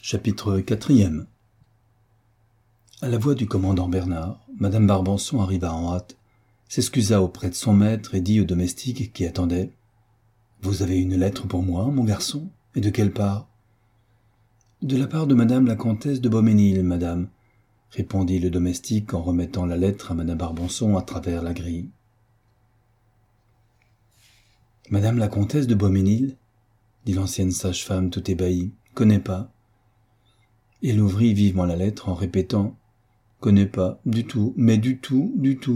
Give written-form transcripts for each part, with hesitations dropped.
Chapitre 4. À la voix du commandant Bernard, madame Barbançon arriva en hâte, s'excusa auprès de son maître et dit au domestique qui attendait « Vous avez une lettre pour moi, mon garçon, et de quelle part ?»« De la part de madame la comtesse de Beaumesnil, madame, » répondit le domestique en remettant la lettre à madame Barbançon à travers la grille. « Madame la comtesse de Beaumesnil ?» dit l'ancienne sage-femme tout ébahie. « Connais pas. » Il ouvrit vivement la lettre en répétant « Connais pas, du tout, mais du tout, du tout. »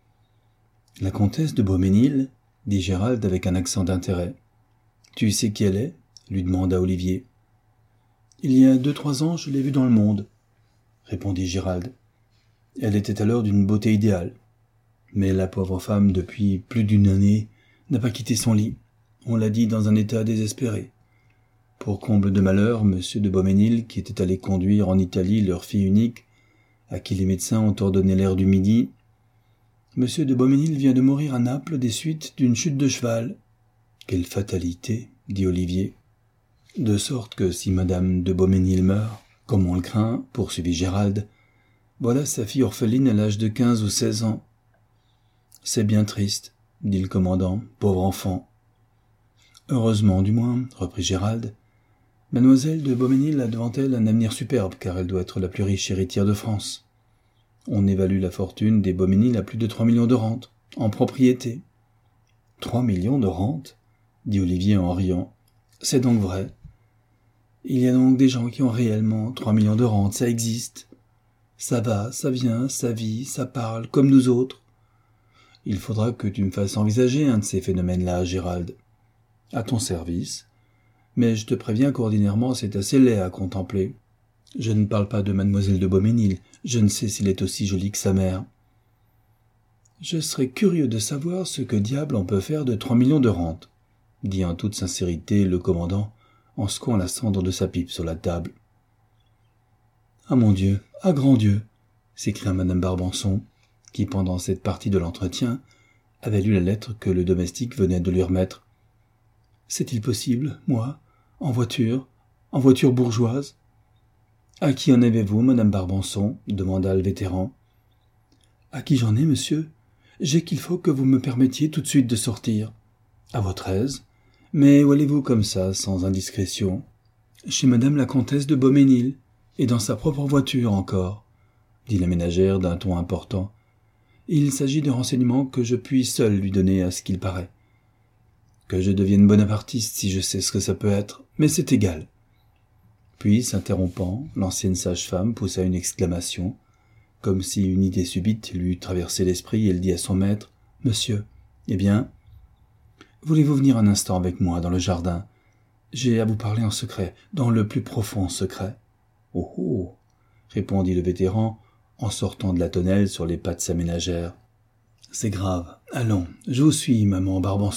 « La comtesse de Beaumesnil ?» dit Gérald avec un accent d'intérêt. « Tu sais qui elle est ?» lui demanda Olivier. « Il y a 2-3 ans, je l'ai vue dans le Monde, » répondit Gérald. « Elle était alors d'une beauté idéale. Mais la pauvre femme, depuis plus d'une année, n'a pas quitté son lit. On l'a dit dans un état désespéré. Pour comble de malheur, M. de Beaumesnil, qui était allé conduire en Italie leur fille unique, à qui les médecins ont ordonné l'air du midi, M. de Beaumesnil vient de mourir à Naples des suites d'une chute de cheval. »« Quelle fatalité !» dit Olivier. « De sorte que si Madame de Beaumesnil meurt, comme on le craint, poursuivit Gérald, voilà sa fille orpheline à l'âge de 15 ou 16 ans. »« C'est bien triste, » dit le commandant, « pauvre enfant. »« Heureusement, du moins, » reprit Gérald. « Mademoiselle de Beaumesnil a devant elle un avenir superbe, car elle doit être la plus riche héritière de France. On évalue la fortune des Beaumesnil à plus de 3 millions de rentes, en propriété. »« 3 millions de rentes ?» dit Olivier en riant. « C'est donc vrai. Il y a donc des gens qui ont réellement 3 millions de rentes, ça existe. Ça va, ça vient, ça vit, ça parle, comme nous autres. Il faudra que tu me fasses envisager un de ces phénomènes-là, Gérald. À ton service. Mais je te préviens qu'ordinairement c'est assez laid à contempler. Je ne parle pas de mademoiselle de Beaumesnil, je ne sais s'il est aussi joli que sa mère. Je serais curieux de savoir ce que diable on peut faire de 3 millions de rentes, dit en toute sincérité le commandant, en secouant la cendre de sa pipe sur la table. Ah mon Dieu, ah grand Dieu, s'écria madame Barbançon, qui pendant cette partie de l'entretien avait lu la lettre que le domestique venait de lui remettre. C'est-il possible, moi, en voiture bourgeoise? À qui en avez-vous, madame Barbançon? Demanda le vétéran. À qui j'en ai, monsieur? J'ai qu'il faut que vous me permettiez tout de suite de sortir. À votre aise. Mais où allez-vous comme ça, sans indiscrétion? Chez madame la comtesse de Beaumesnil, et dans sa propre voiture encore, dit la ménagère d'un ton important. Il s'agit de renseignements que je puis seul lui donner à ce qu'il paraît. Que je devienne bonapartiste si je sais ce que ça peut être, mais c'est égal. Puis, s'interrompant, l'ancienne sage-femme poussa une exclamation, comme si une idée subite lui eût traversé l'esprit, et elle dit à son maître, « Monsieur, eh bien, voulez-vous venir un instant avec moi dans le jardin? J'ai à vous parler en secret, dans le plus profond secret. »« Oh oh !» répondit le vétéran, en sortant de la tonnelle sur les pas de sa ménagère. « C'est grave. Allons, je vous suis, maman Barbançon. »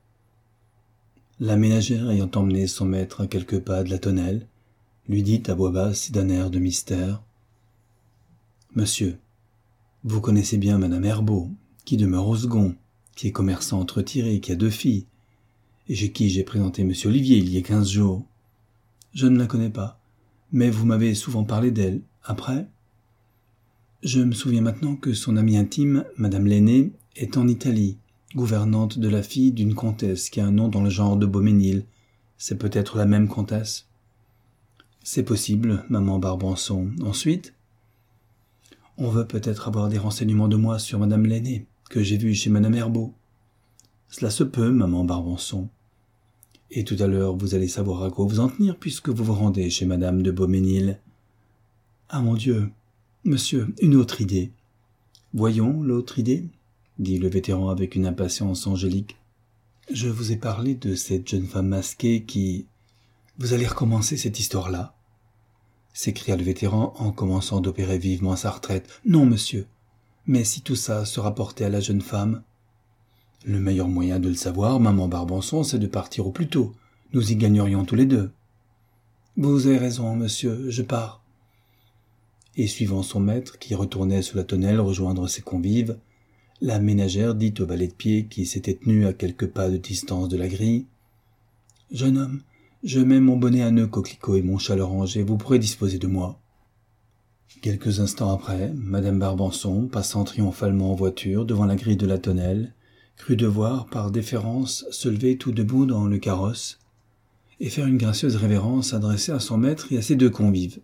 La ménagère ayant emmené son maître à quelques pas de la tonnelle, lui dit à voix basse et d'un air de mystère « Monsieur, vous connaissez bien madame Herbault, qui demeure au second, qui est commerçante retirée, qui a 2 filles, et chez qui j'ai présenté monsieur Olivier il y a 15 jours. Je ne la connais pas, mais vous m'avez souvent parlé d'elle. Après, je me souviens maintenant que son amie intime, madame l'aînée, est en Italie, gouvernante de la fille d'une comtesse qui a un nom dans le genre de Beaumesnil. C'est peut-être la même comtesse. C'est possible, maman Barbançon. Ensuite, on veut peut-être avoir des renseignements de moi sur madame l'aînée, que j'ai vue chez madame Herbault. Cela se peut, maman Barbançon. Et tout à l'heure, vous allez savoir à quoi vous en tenir, puisque vous vous rendez chez madame de Beaumesnil. Ah mon Dieu, monsieur, une autre idée. Voyons l'autre idée, dit le vétéran avec une impatience angélique. Je vous ai parlé de cette jeune femme masquée qui... Vous allez recommencer cette histoire-là, s'écria le vétéran en commençant d'opérer vivement sa retraite. Non, monsieur, mais si tout ça se rapportait à la jeune femme... Le meilleur moyen de le savoir, maman Barbançon, c'est de partir au plus tôt. Nous y gagnerions tous les deux. Vous avez raison, monsieur, je pars. Et suivant son maître, qui retournait sous la tonnelle rejoindre ses convives, la ménagère dit au valet de pied qui s'était tenu à quelques pas de distance de la grille. « Jeune homme, Je mets mon bonnet à nœuds coquelicot et mon châle orange et vous pourrez disposer de moi. » Quelques instants après, madame Barbançon, passant triomphalement en voiture devant la grille de la tonnelle, crut devoir, par déférence, se lever tout debout dans le carrosse et faire une gracieuse révérence adressée à son maître et à ses deux convives.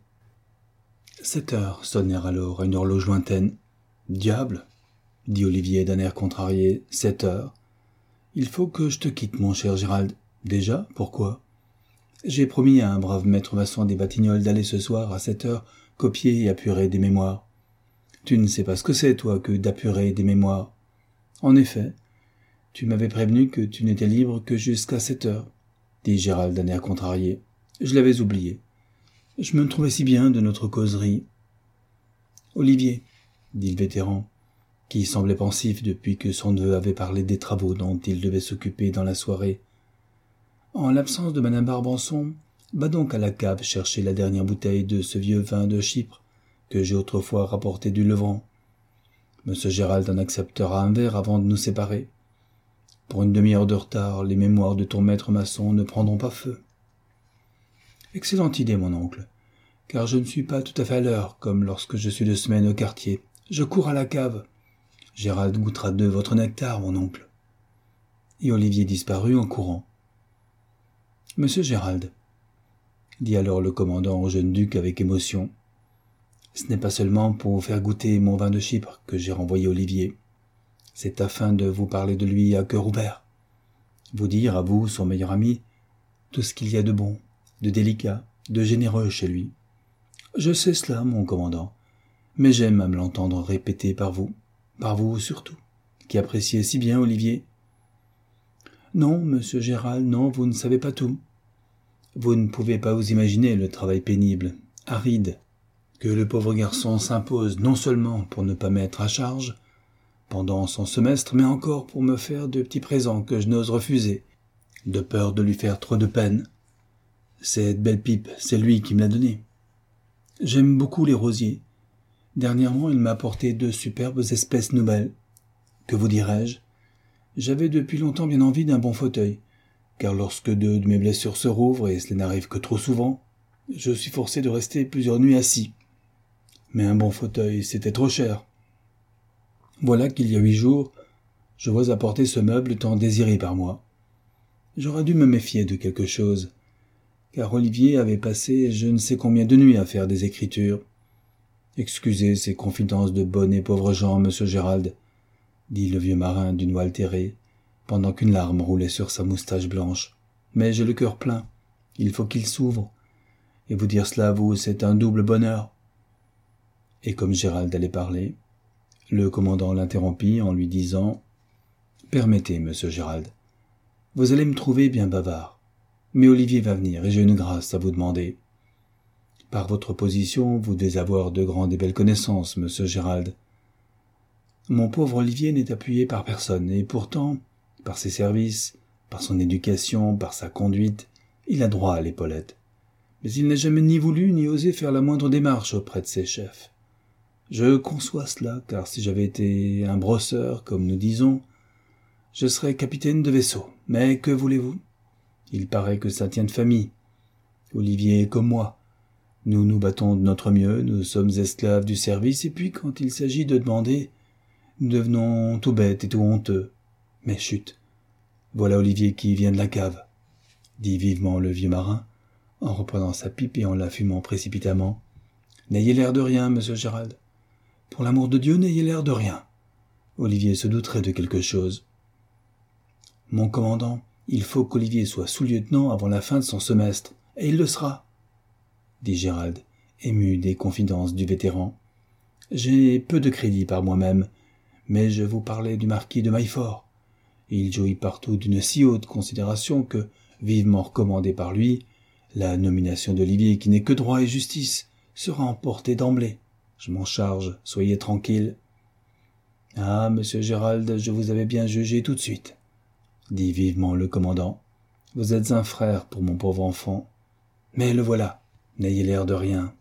7 heures sonnèrent alors à une horloge lointaine. « Diable !» dit Olivier d'un air contrarié. « 7 heures. Il faut que je te quitte, mon cher Gérald. »« Déjà ? Pourquoi ? » ?»« J'ai promis à un brave maître maçon des Batignolles d'aller ce soir à 7 heures copier et apurer des mémoires. Tu ne sais pas ce que c'est, toi, que d'apurer des mémoires. En effet, tu m'avais prévenu que tu n'étais libre que jusqu'à 7 heures, dit Gérald d'un air contrarié. Je l'avais oublié. Je me trouvais si bien de notre causerie. Olivier, dit le vétéran, qui semblait pensif depuis que son neveu avait parlé des travaux dont il devait s'occuper dans la soirée. En l'absence de madame Barbançon, va donc à la cave chercher la dernière bouteille de ce vieux vin de Chypre que j'ai autrefois rapporté du Levant. Monsieur Gérald en acceptera un verre avant de nous séparer. Pour une demi-heure de retard, les mémoires de ton maître maçon ne prendront pas feu. Excellente idée, mon oncle, car je ne suis pas tout à fait à l'heure, comme lorsque je suis de semaine au quartier. Je cours à la cave. Gérald goûtera de votre nectar, mon oncle. Et Olivier disparut en courant. Monsieur Gérald, dit alors le commandant au jeune duc avec émotion, ce n'est pas seulement pour vous faire goûter mon vin de Chypre que j'ai renvoyé Olivier. C'est afin de vous parler de lui à cœur ouvert. Vous dire, à vous, son meilleur ami, tout ce qu'il y a de bon, de délicat, de généreux chez lui. Je sais cela, mon commandant, mais j'aime à me l'entendre répéter par vous surtout, qui appréciez si bien Olivier. Non, monsieur Gérald, non, vous ne savez pas tout. Vous ne pouvez pas vous imaginer le travail pénible, aride, que le pauvre garçon s'impose non seulement pour ne pas mettre à charge pendant son semestre, mais encore pour me faire de petits présents que je n'ose refuser, de peur de lui faire trop de peine. Cette belle pipe, c'est lui qui me l'a donnée. J'aime beaucoup les rosiers. Dernièrement, il m'a apporté 2 superbes espèces nouvelles. Que vous dirais-je ? J'avais depuis longtemps bien envie d'un bon fauteuil, car lorsque 2 de mes blessures se rouvrent, et cela n'arrive que trop souvent, je suis forcé de rester plusieurs nuits assis. Mais un bon fauteuil, c'était trop cher. Voilà qu'il y a 8 jours, je vois apporter ce meuble tant désiré par moi. J'aurais dû me méfier de quelque chose, car Olivier avait passé je ne sais combien de nuits à faire des écritures. Excusez ces confidences de bonnes et pauvres gens, monsieur Gérald, dit le vieux marin d'une voix altérée, pendant qu'une larme roulait sur sa moustache blanche. Mais j'ai le cœur plein, il faut qu'il s'ouvre, et vous dire cela à vous, c'est un double bonheur. Et comme Gérald allait parler, le commandant l'interrompit en lui disant « Permettez, monsieur Gérald, vous allez me trouver bien bavard, mais Olivier va venir et j'ai une grâce à vous demander. Par votre position, vous devez avoir de grandes et belles connaissances, monsieur Gérald. Mon pauvre Olivier n'est appuyé par personne, et pourtant, par ses services, par son éducation, par sa conduite, il a droit à l'épaulette. Mais il n'a jamais ni voulu ni osé faire la moindre démarche auprès de ses chefs. Je conçois cela, car si j'avais été un brosseur, comme nous disons, je serais capitaine de vaisseau. Mais que voulez-vous ? Il paraît que ça tient de famille. Olivier est comme moi. Nous nous battons de notre mieux, nous sommes esclaves du service, et puis quand il s'agit de demander, nous devenons tout bêtes et tout honteux. Mais chut, voilà Olivier qui vient de la cave, dit vivement le vieux marin, en reprenant sa pipe et en la fumant précipitamment. N'ayez l'air de rien, monsieur Gérald. Pour l'amour de Dieu, n'ayez l'air de rien. Olivier se douterait de quelque chose. Mon commandant, il faut qu'Olivier soit sous-lieutenant avant la fin de son semestre, et il le sera, dit Gérald, ému des confidences du vétéran. J'ai peu de crédit par moi-même, mais je vous parlais du marquis de Maillefort. Il jouit partout d'une si haute considération que, vivement recommandée par lui, la nomination d'Olivier, qui n'est que droit et justice, sera emportée d'emblée. Je m'en charge, soyez tranquille. Ah, monsieur Gérald, je vous avais bien jugé tout de suite, dit vivement le commandant. Vous êtes un frère pour mon pauvre enfant. Mais le voilà, n'ayez l'air de rien.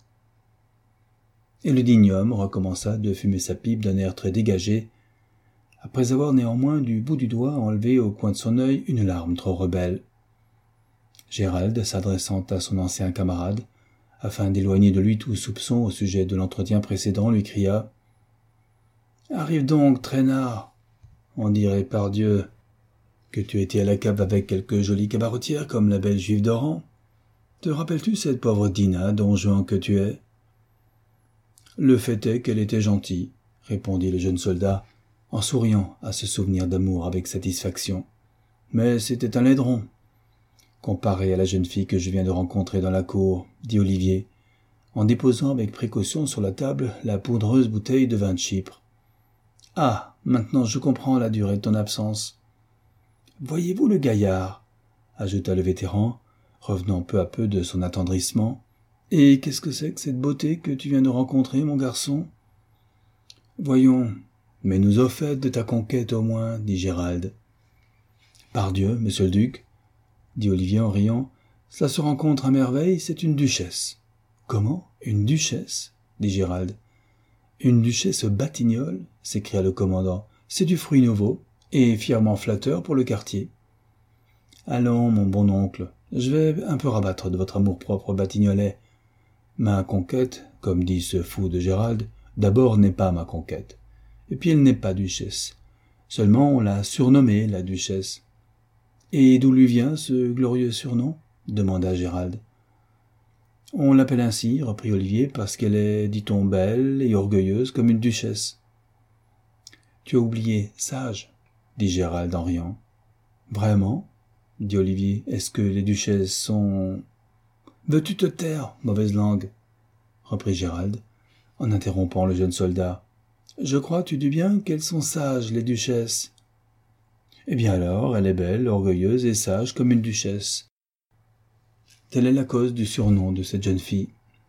Et le digne homme recommença de fumer sa pipe d'un air très dégagé, après avoir néanmoins du bout du doigt enlevé au coin de son œil une larme trop rebelle. Gérald, s'adressant à son ancien camarade, afin d'éloigner de lui tout soupçon au sujet de l'entretien précédent, lui cria « Arrive donc, traînard. On dirait, pardieu, que tu étais à la cave avec quelques jolies cabaretières comme la belle juive d'Oran. Te rappelles-tu cette pauvre Dinah, don Juan que tu es ?» « Le fait est qu'elle était gentille, » répondit le jeune soldat, en souriant à ce souvenir d'amour avec satisfaction. « Mais c'était un laidron. » « Comparé à la jeune fille que je viens de rencontrer dans la cour, » dit Olivier, en déposant avec précaution sur la table la poudreuse bouteille de vin de Chypre. « Ah, maintenant je comprends la durée de ton absence. »« Voyez-vous le gaillard » ajouta le vétéran, revenant peu à peu de son attendrissement. « Et qu'est-ce que c'est que cette beauté que tu viens de rencontrer, mon garçon ?»« Voyons, mets-nous au fait de ta conquête au moins, » dit Gérald. « Pardieu, monsieur le duc, » dit Olivier en riant, « cela se rencontre à merveille, c'est une duchesse. »« Comment, une duchesse ?» dit Gérald. « Une duchesse Batignolles ?» s'écria le commandant. « C'est du fruit nouveau, et fièrement flatteur pour le quartier. »« Allons, mon bon oncle, je vais un peu rabattre de votre amour-propre batignolais. Ma conquête, comme dit ce fou de Gérald, d'abord n'est pas ma conquête. Et puis elle n'est pas duchesse. Seulement on l'a surnommée la duchesse. » « Et d'où lui vient ce glorieux surnom ?» demanda Gérald. « On l'appelle ainsi, » reprit Olivier, « parce qu'elle est, dit-on, belle et orgueilleuse comme une duchesse. »« Tu as oublié sage, » dit Gérald en riant. « Vraiment ?» dit Olivier. « Est-ce que les duchesses sont... »« Veux-tu te taire, mauvaise langue ?» reprit Gérald, en interrompant le jeune soldat. « Je crois, tu dis bien, qu'elles sont sages, les duchesses. » « Eh bien alors, elle est belle, orgueilleuse et sage comme une duchesse. » Telle est la cause du surnom de cette jeune fille.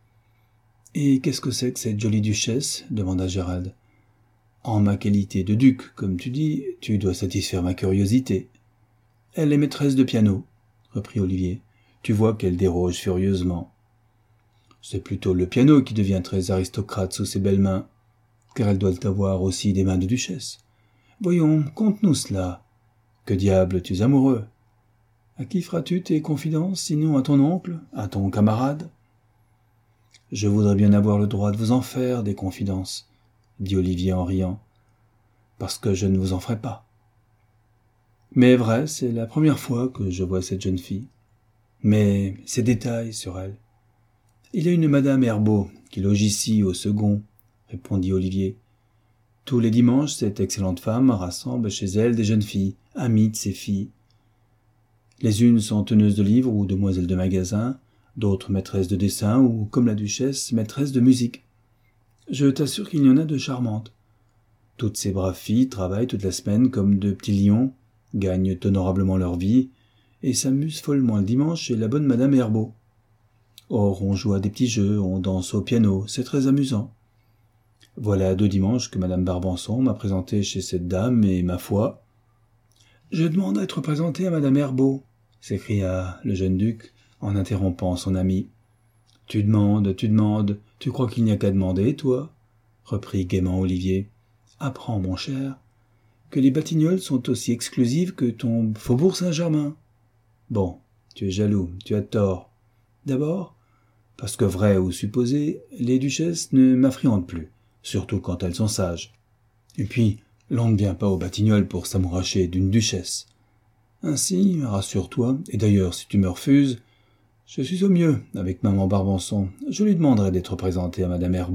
« Et qu'est-ce que c'est que cette jolie duchesse ?» demanda Gérald. « En ma qualité de duc, comme tu dis, tu dois satisfaire ma curiosité. »« Elle est maîtresse de piano, » reprit Olivier. « Tu vois qu'elle déroge furieusement. »« C'est plutôt le piano qui devient très aristocrate sous ses belles mains, car elle doit avoir aussi des mains de duchesse. Voyons, conte-nous cela. Que diable, tu es amoureux? À qui feras-tu tes confidences, sinon à ton oncle, à ton camarade ? » « Je voudrais bien avoir le droit de vous en faire des confidences, » dit Olivier en riant, « parce que je ne vous en ferai pas. Mais vrai, c'est la première fois que je vois cette jeune fille. Mais ces détails sur elle. »« Il y a une madame Herbault qui loge ici au second, » répondit Olivier. « Tous les dimanches, cette excellente femme rassemble chez elle des jeunes filles, amies de ses filles. Les unes sont teneuses de livres ou demoiselles de magasin, d'autres maîtresses de dessin ou, comme la duchesse, maîtresses de musique. Je t'assure qu'il y en a de charmantes. Toutes ces braves filles travaillent toute la semaine comme de petits lions, gagnent honorablement leur vie et s'amusent follement le dimanche chez la bonne madame Herbault. Or, on joue à des petits jeux, on danse au piano, c'est très amusant. Voilà 2 dimanches que madame Barbançon m'a présenté chez cette dame et, ma foi... »« Je demande à être présenté à madame Herbault, » s'écria le jeune duc, en interrompant son ami. « Tu demandes, tu crois qu'il n'y a qu'à demander, toi ?» reprit gaiement Olivier. « Apprends, mon cher, que les Batignolles sont aussi exclusives que ton faubourg Saint-Germain. Bon, tu es jaloux, tu as tort. D'abord, parce que vrai ou supposé, les duchesses ne m'affriandent plus, surtout quand elles sont sages. Et puis, l'on ne vient pas aux Batignolles pour s'amouracher d'une duchesse. Ainsi, rassure-toi, et d'ailleurs, si tu me refuses, je suis au mieux avec maman Barbançon. Je lui demanderai d'être présentée à madame Herbault. »«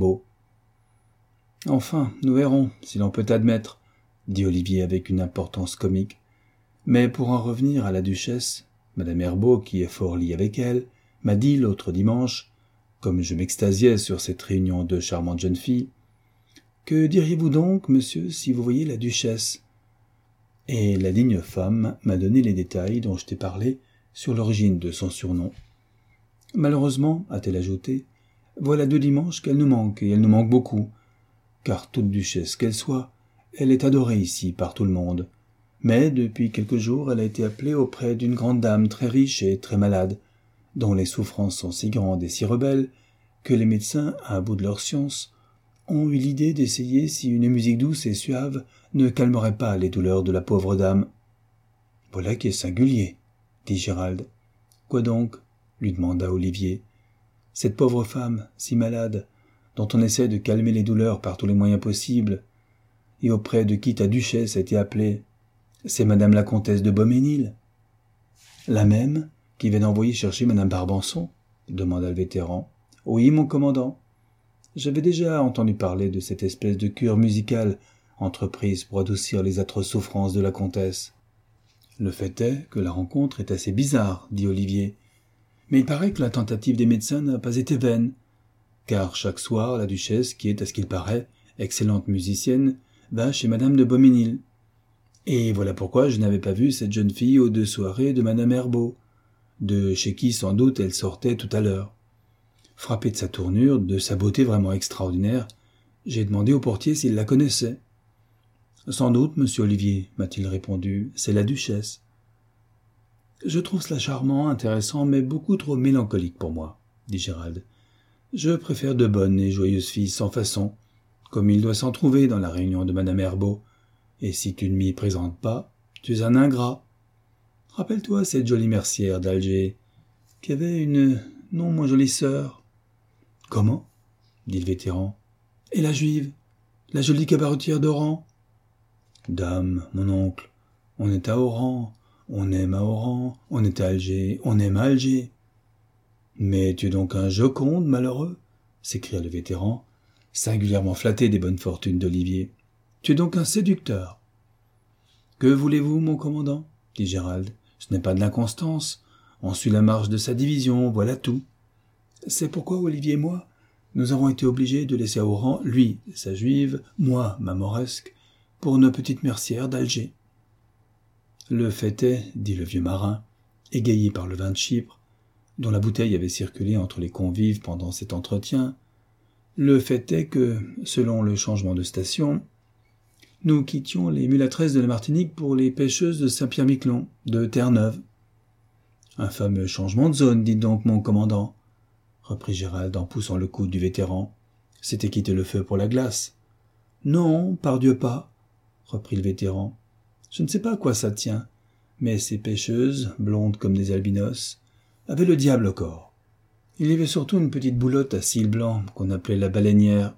Enfin, nous verrons, si l'on peut admettre, » dit Olivier avec une importance comique. « Mais pour en revenir à la duchesse, madame Herbault, qui est fort liée avec elle, m'a dit l'autre dimanche, comme je m'extasiais sur cette réunion de charmantes jeunes filles, « Que diriez-vous donc, monsieur, si vous voyiez la duchesse ?» Et la digne femme m'a donné les détails dont je t'ai parlé sur l'origine de son surnom. Malheureusement, a-t-elle ajouté, voilà 2 dimanches qu'elle nous manque, et elle nous manque beaucoup, car toute duchesse qu'elle soit, elle est adorée ici par tout le monde. Mais depuis quelques jours, elle a été appelée auprès d'une grande dame très riche et très malade, dont les souffrances sont si grandes et si rebelles que les médecins, à bout de leur science, ont eu l'idée d'essayer si une musique douce et suave ne calmerait pas les douleurs de la pauvre dame. « Voilà qui est singulier, » dit Gérald. Quoi donc? Lui demanda Olivier. Cette pauvre femme, si malade, dont on essaie de calmer les douleurs par tous les moyens possibles, et auprès de qui ta duchesse a été appelée, c'est madame la comtesse de Beaumesnil. La même qui vient d'envoyer chercher madame Barbançon? Demanda le vétéran. Oui, mon commandant. J'avais déjà entendu parler de cette espèce de cure musicale entreprise pour adoucir les atroces souffrances de la comtesse. Le fait est que la rencontre est assez bizarre, dit Olivier. Mais il paraît que la tentative des médecins n'a pas été vaine, car chaque soir, la duchesse, qui est, à ce qu'il paraît, excellente musicienne, va chez madame de Beaumesnil. Et voilà pourquoi je n'avais pas vu cette jeune fille aux 2 soirées de madame Herbault, de chez qui sans doute elle sortait tout à l'heure. Frappé de sa tournure, de sa beauté vraiment extraordinaire, j'ai demandé au portier s'il la connaissait. « Sans doute, monsieur Olivier, m'a-t-il répondu, c'est la duchesse. »« Je trouve cela charmant, intéressant, mais beaucoup trop mélancolique pour moi, » dit Gérald. « Je préfère de bonnes et joyeuses filles sans façon, comme il doit s'en trouver dans la réunion de madame Herbault. Et si tu ne m'y présentes pas, tu es un ingrat. Rappelle-toi cette jolie mercière d'Alger, qui avait une non moins jolie sœur. »« Comment ?» dit le vétéran. « Et la juive, la jolie cabaretière d'Oran ?»« Dame, mon oncle, on est à Oran, on aime à Oran, on est à Alger, on aime à Alger. »« Mais tu es donc un Joconde, malheureux ?» s'écria le vétéran, singulièrement flatté des bonnes fortunes d'Olivier. « Tu es donc un séducteur. »« Que voulez-vous, mon commandant ?» dit Gérald. « Ce n'est pas de l'inconstance. On suit la marche de sa division, voilà tout. C'est pourquoi Olivier et moi, nous avons été obligés de laisser à Oran, lui, sa juive, moi, ma mauresque, pour une petite mercière d'Alger. » Le fait est, dit le vieux marin, égayé par le vin de Chypre, dont la bouteille avait circulé entre les convives pendant cet entretien, le fait est que, selon le changement de station, nous quittions les mulâtresses de la Martinique pour les pêcheuses de Saint-Pierre-Miquelon, de Terre-Neuve. « Un fameux changement de zone, dites donc, mon commandant, » reprit Gérald en poussant le coude du vétéran. « C'était quitter le feu pour la glace. »« Non, pardieu pas, » reprit le vétéran. « Je ne sais pas à quoi ça tient, mais ces pêcheuses, blondes comme des albinos, avaient le diable au corps. Il y avait surtout une petite boulotte à cils blancs qu'on appelait la baleinière.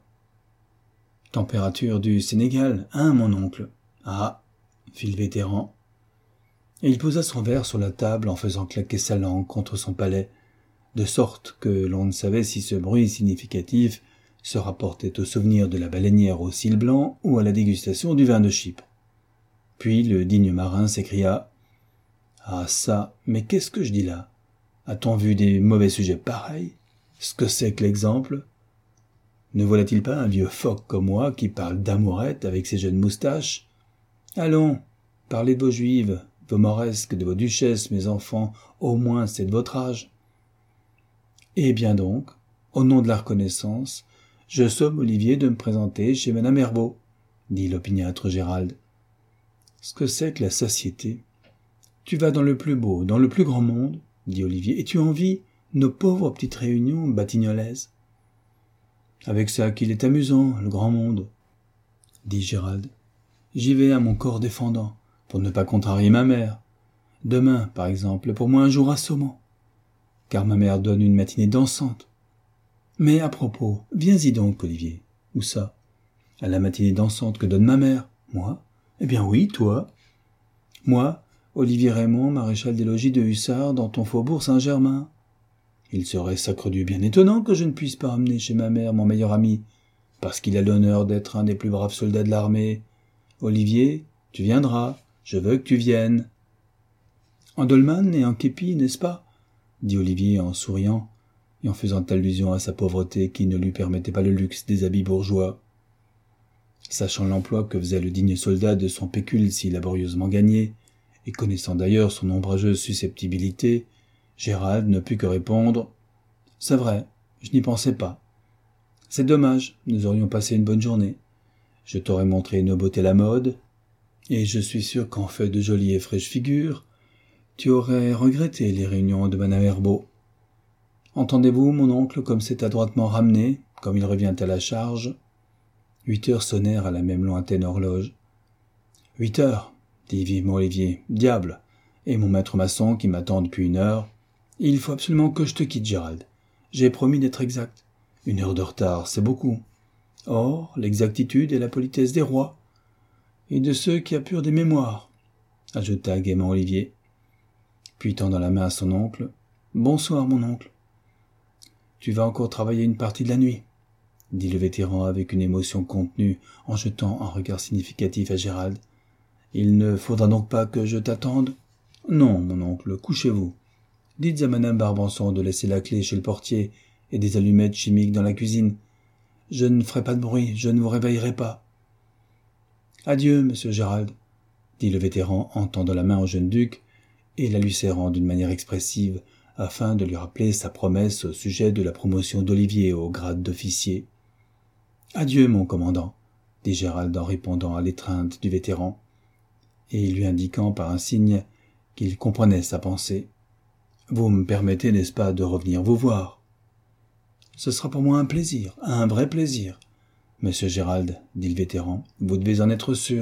Température du Sénégal, hein, mon oncle? Ah, fit le vétéran. Et il posa son verre sur la table en faisant claquer sa langue contre son palais, de sorte que l'on ne savait si ce bruit significatif se rapportait au souvenir de la baleinière aux cils blancs ou à la dégustation du vin de Chypre. Puis le digne marin s'écria « Ah ça, mais qu'est-ce que je dis là? A-t-on vu des mauvais sujets pareils? Ce que c'est que l'exemple? Ne voilà-t-il pas un vieux phoque comme moi qui parle d'amourette avec ses jeunes moustaches? Allons, parlez de vos juives, vos mauresques, de vos duchesses, mes enfants, au moins c'est de votre âge. Eh bien donc, au nom de la reconnaissance, je somme Olivier de me présenter chez madame Herbault, dit l'opiniâtre Gérald. Ce que c'est que la satiété? Tu vas dans le plus beau, dans le plus grand monde, dit Olivier, et tu envies nos pauvres petites réunions batignolaises. Avec ça qu'il est amusant, le grand monde, dit Gérald. J'y vais à mon corps défendant, pour ne pas contrarier ma mère. Demain, par exemple, pour moi un jour assommant, car ma mère donne une matinée dansante. Mais à propos, viens-y donc, Olivier. Où ça? À la matinée dansante que donne ma mère. Moi? Eh bien oui, toi. Moi, Olivier Raymond, maréchal des logis de hussards dans ton faubourg Saint-Germain. Il serait sacre-Dieu bien étonnant que je ne puisse pas emmener chez ma mère mon meilleur ami, parce qu'il a l'honneur d'être un des plus braves soldats de l'armée. Olivier, tu viendras, je veux que tu viennes. En dolman et en képi, n'est-ce pas? Dit Olivier en souriant et en faisant allusion à sa pauvreté qui ne lui permettait pas le luxe des habits bourgeois. Sachant l'emploi que faisait le digne soldat de son pécule si laborieusement gagné, et connaissant d'ailleurs son ombrageuse susceptibilité, Gérald ne put que répondre « C'est vrai, je n'y pensais pas. C'est dommage, nous aurions passé une bonne journée. Je t'aurais montré nos beautés à la mode, et je suis sûr qu'en fait de jolies et fraîches figures, tu aurais regretté les réunions de madame Herbault. Entendez-vous, mon oncle, comme c'est adroitement ramené, comme il revient à la charge ?» 8 heures sonnèrent à la même lointaine horloge. « 8 heures, dit vivement Olivier. Diable, et mon maître maçon qui m'attend depuis 1 heure. Il faut absolument que je te quitte, Gérald. J'ai promis d'être exact. 1 heure de retard, c'est beaucoup. Or, l'exactitude est la politesse des rois, et de ceux qui apurent des mémoires, ajouta gaiement Olivier. Puis tendant la main à son oncle, « Bonsoir, mon oncle. »« Tu vas encore travailler une partie de la nuit, » dit le vétéran avec une émotion contenue en jetant un regard significatif à Gérald. « Il ne faudra donc pas que je t'attende ?»« Non, mon oncle, couchez-vous. Dites à madame Barbançon de laisser la clé chez le portier et des allumettes chimiques dans la cuisine. Je ne ferai pas de bruit, je ne vous réveillerai pas. »« Adieu, monsieur Gérald, » dit le vétéran en tendant la main au jeune duc et la lui serrant d'une manière expressive afin de lui rappeler sa promesse au sujet de la promotion d'Olivier au grade d'officier. « Adieu, mon commandant, » dit Gérald en répondant à l'étreinte du vétéran et lui indiquant par un signe qu'il comprenait sa pensée. « Vous me permettez, n'est-ce pas, de revenir vous voir ?»« Ce sera pour moi un plaisir, un vrai plaisir. »« Monsieur Gérald, » dit le vétéran, « vous devez en être sûr. »«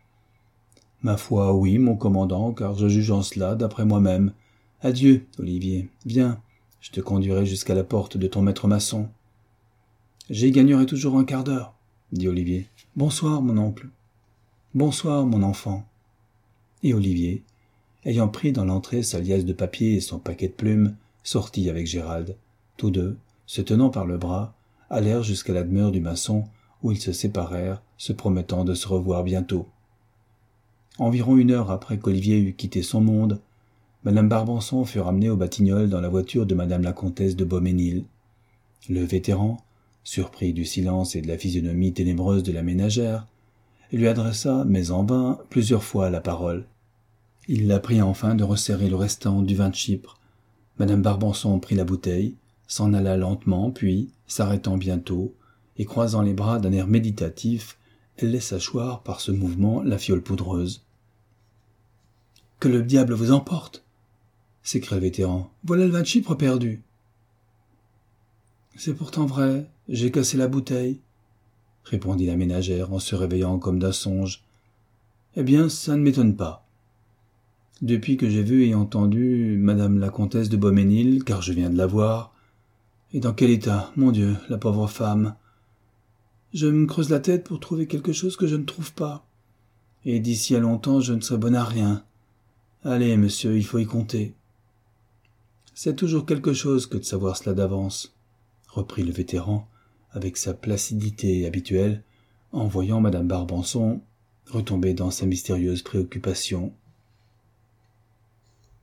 Ma foi, oui, mon commandant, car je juge en cela d'après moi-même. Adieu, Olivier. Viens, je te conduirai jusqu'à la porte de ton maître maçon. »« J'y gagnerai toujours un quart d'heure, » dit Olivier. « Bonsoir, mon oncle. »« Bonsoir, mon enfant. » Et Olivier, ayant pris dans l'entrée sa liasse de papier et son paquet de plumes, sortit avec Gérald. Tous deux, se tenant par le bras, allèrent jusqu'à la demeure du maçon, où ils se séparèrent, se promettant de se revoir bientôt. Environ 1 heure après qu'Olivier eut quitté son monde, madame Barbançon fut ramenée au Batignolles dans la voiture de madame la comtesse de Beaumesnil. Le vétéran, surpris du silence et de la physionomie ténébreuse de la ménagère, lui adressa, mais en vain, plusieurs fois la parole. Il la pria enfin de resserrer le restant du vin de Chypre. Madame Barbançon prit la bouteille, s'en alla lentement, puis, s'arrêtant bientôt, et croisant les bras d'un air méditatif, elle laissa choir par ce mouvement la fiole poudreuse. « Que le diable vous emporte !» s'écria le vétéran. « Voilà le vin de Chypre perdu. »« C'est pourtant vrai, j'ai cassé la bouteille, » répondit la ménagère en se réveillant comme d'un songe. « Eh bien, ça ne m'étonne pas. Depuis que j'ai vu et entendu madame la comtesse de Beaumesnil, car je viens de la voir, et dans quel état, mon Dieu, la pauvre femme. Je me creuse la tête pour trouver quelque chose que je ne trouve pas, et d'ici à longtemps je ne serai bonne à rien. Allez, monsieur, il faut y compter. »« C'est toujours quelque chose que de savoir cela d'avance, » reprit le vétéran, avec sa placidité habituelle, en voyant madame Barbançon retomber dans sa mystérieuse préoccupation.